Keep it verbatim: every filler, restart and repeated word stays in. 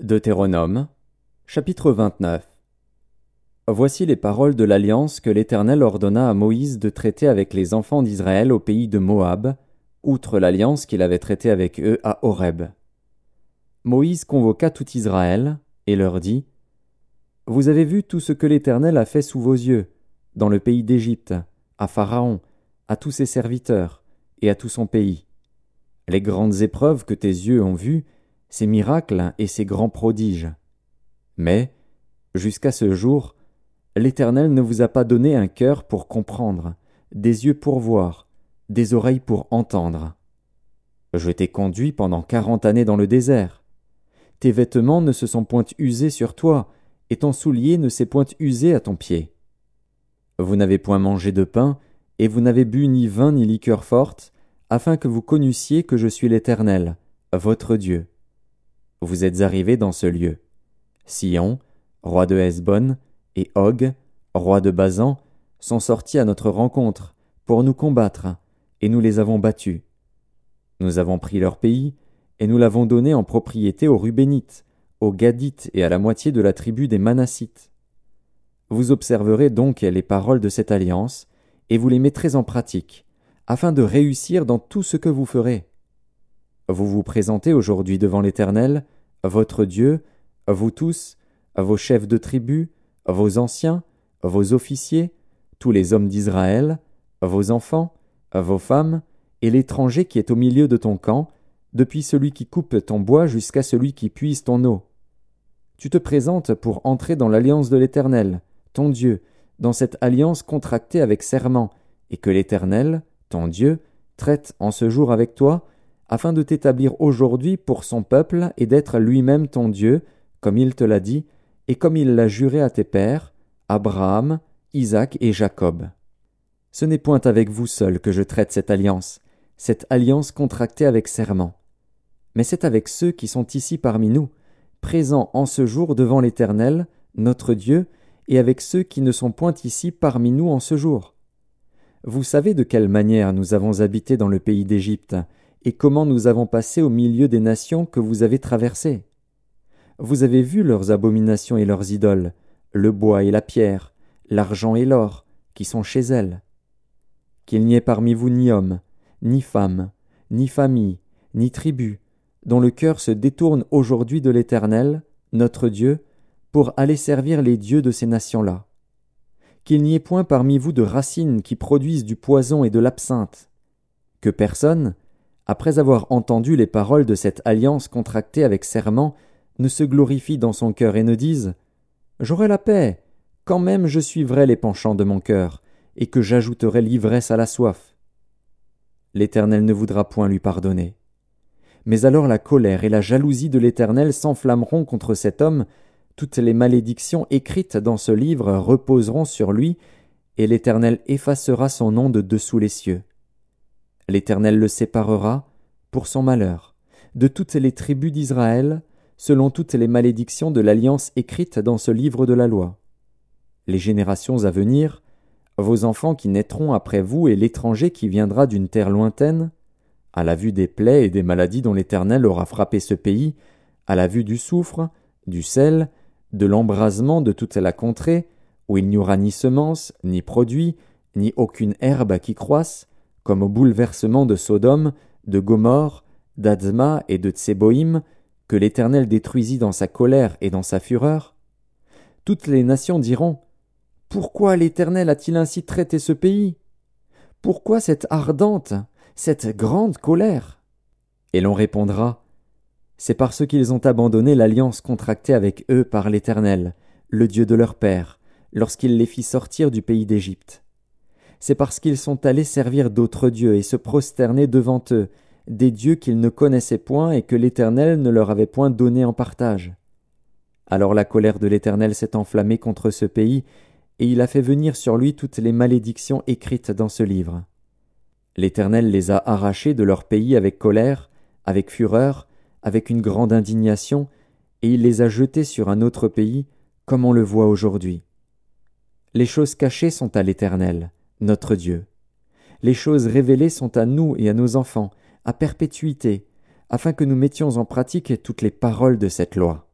Deutéronome, chapitre vingt-neuf. Voici les paroles de l'alliance que l'Éternel ordonna à Moïse de traiter avec les enfants d'Israël au pays de Moab, outre l'alliance qu'il avait traitée avec eux à Horeb. Moïse convoqua tout Israël, et leur dit : Vous avez vu tout ce que l'Éternel a fait sous vos yeux, dans le pays d'Égypte, à Pharaon, à tous ses serviteurs, et à tout son pays. Les grandes épreuves que tes yeux ont vues, ses miracles et ses grands prodiges. Mais, jusqu'à ce jour, l'Éternel ne vous a pas donné un cœur pour comprendre, des yeux pour voir, des oreilles pour entendre. Je t'ai conduit pendant quarante années dans le désert. Tes vêtements ne se sont point usés sur toi, et ton soulier ne s'est point usé à ton pied. Vous n'avez point mangé de pain, et vous n'avez bu ni vin ni liqueur forte, afin que vous connussiez que je suis l'Éternel, votre Dieu. Vous êtes arrivés dans ce lieu. Sihon, roi de Hesbon, et Og, roi de Basan, sont sortis à notre rencontre pour nous combattre, et nous les avons battus. Nous avons pris leur pays, et nous l'avons donné en propriété aux Rubénites, aux Gadites et à la moitié de la tribu des Manassites. Vous observerez donc les paroles de cette alliance, et vous les mettrez en pratique, afin de réussir dans tout ce que vous ferez. Vous vous présentez aujourd'hui devant l'Éternel, votre Dieu, vous tous, vos chefs de tribus, vos anciens, vos officiers, tous les hommes d'Israël, vos enfants, vos femmes, et l'étranger qui est au milieu de ton camp, depuis celui qui coupe ton bois jusqu'à celui qui puise ton eau. Tu te présentes pour entrer dans l'alliance de l'Éternel, ton Dieu, dans cette alliance contractée avec serment, et que l'Éternel, ton Dieu, traite en ce jour avec toi, afin de t'établir aujourd'hui pour son peuple et d'être lui-même ton Dieu, comme il te l'a dit, et comme il l'a juré à tes pères, Abraham, Isaac et Jacob. Ce n'est point avec vous seuls que je traite cette alliance, cette alliance contractée avec serment. Mais c'est avec ceux qui sont ici parmi nous, présents en ce jour devant l'Éternel, notre Dieu, et avec ceux qui ne sont point ici parmi nous en ce jour. Vous savez de quelle manière nous avons habité dans le pays d'Égypte, et comment nous avons passé au milieu des nations que vous avez traversées. Vous avez vu leurs abominations et leurs idoles, le bois et la pierre, l'argent et l'or, qui sont chez elles. Qu'il n'y ait parmi vous ni homme, ni femme, ni famille, ni tribu, dont le cœur se détourne aujourd'hui de l'Éternel, notre Dieu, pour aller servir les dieux de ces nations-là. Qu'il n'y ait point parmi vous de racines qui produisent du poison et de l'absinthe. Que personne, après avoir entendu les paroles de cette alliance contractée avec serment, ne se glorifie dans son cœur et ne dise : J'aurai la paix, quand même je suivrai les penchants de mon cœur, et que j'ajouterai l'ivresse à la soif. L'Éternel ne voudra point lui pardonner. Mais alors la colère et la jalousie de l'Éternel s'enflammeront contre cet homme, toutes les malédictions écrites dans ce livre reposeront sur lui, et l'Éternel effacera son nom de dessous les cieux. L'Éternel le séparera, pour son malheur, de toutes les tribus d'Israël, selon toutes les malédictions de l'alliance écrite dans ce livre de la loi. Les générations à venir, vos enfants qui naîtront après vous et l'étranger qui viendra d'une terre lointaine, à la vue des plaies et des maladies dont l'Éternel aura frappé ce pays, à la vue du soufre, du sel, de l'embrasement de toute la contrée, où il n'y aura ni semence, ni produit, ni aucune herbe qui croisse, comme au bouleversement de Sodome, de Gomorrhe, d'Adzma et de Tseboïm, que l'Éternel détruisit dans sa colère et dans sa fureur. Toutes les nations diront : Pourquoi l'Éternel a-t-il ainsi traité ce pays ? Pourquoi cette ardente, cette grande colère ? Et l'on répondra : C'est parce qu'ils ont abandonné l'alliance contractée avec eux par l'Éternel, le Dieu de leur père, lorsqu'il les fit sortir du pays d'Égypte. C'est parce qu'ils sont allés servir d'autres dieux et se prosterner devant eux, des dieux qu'ils ne connaissaient point et que l'Éternel ne leur avait point donnés en partage. Alors la colère de l'Éternel s'est enflammée contre ce pays, et il a fait venir sur lui toutes les malédictions écrites dans ce livre. L'Éternel les a arrachés de leur pays avec colère, avec fureur, avec une grande indignation, et il les a jetés sur un autre pays, comme on le voit aujourd'hui. Les choses cachées sont à l'Éternel, notre Dieu. Les choses révélées sont à nous et à nos enfants, à perpétuité, afin que nous mettions en pratique toutes les paroles de cette loi.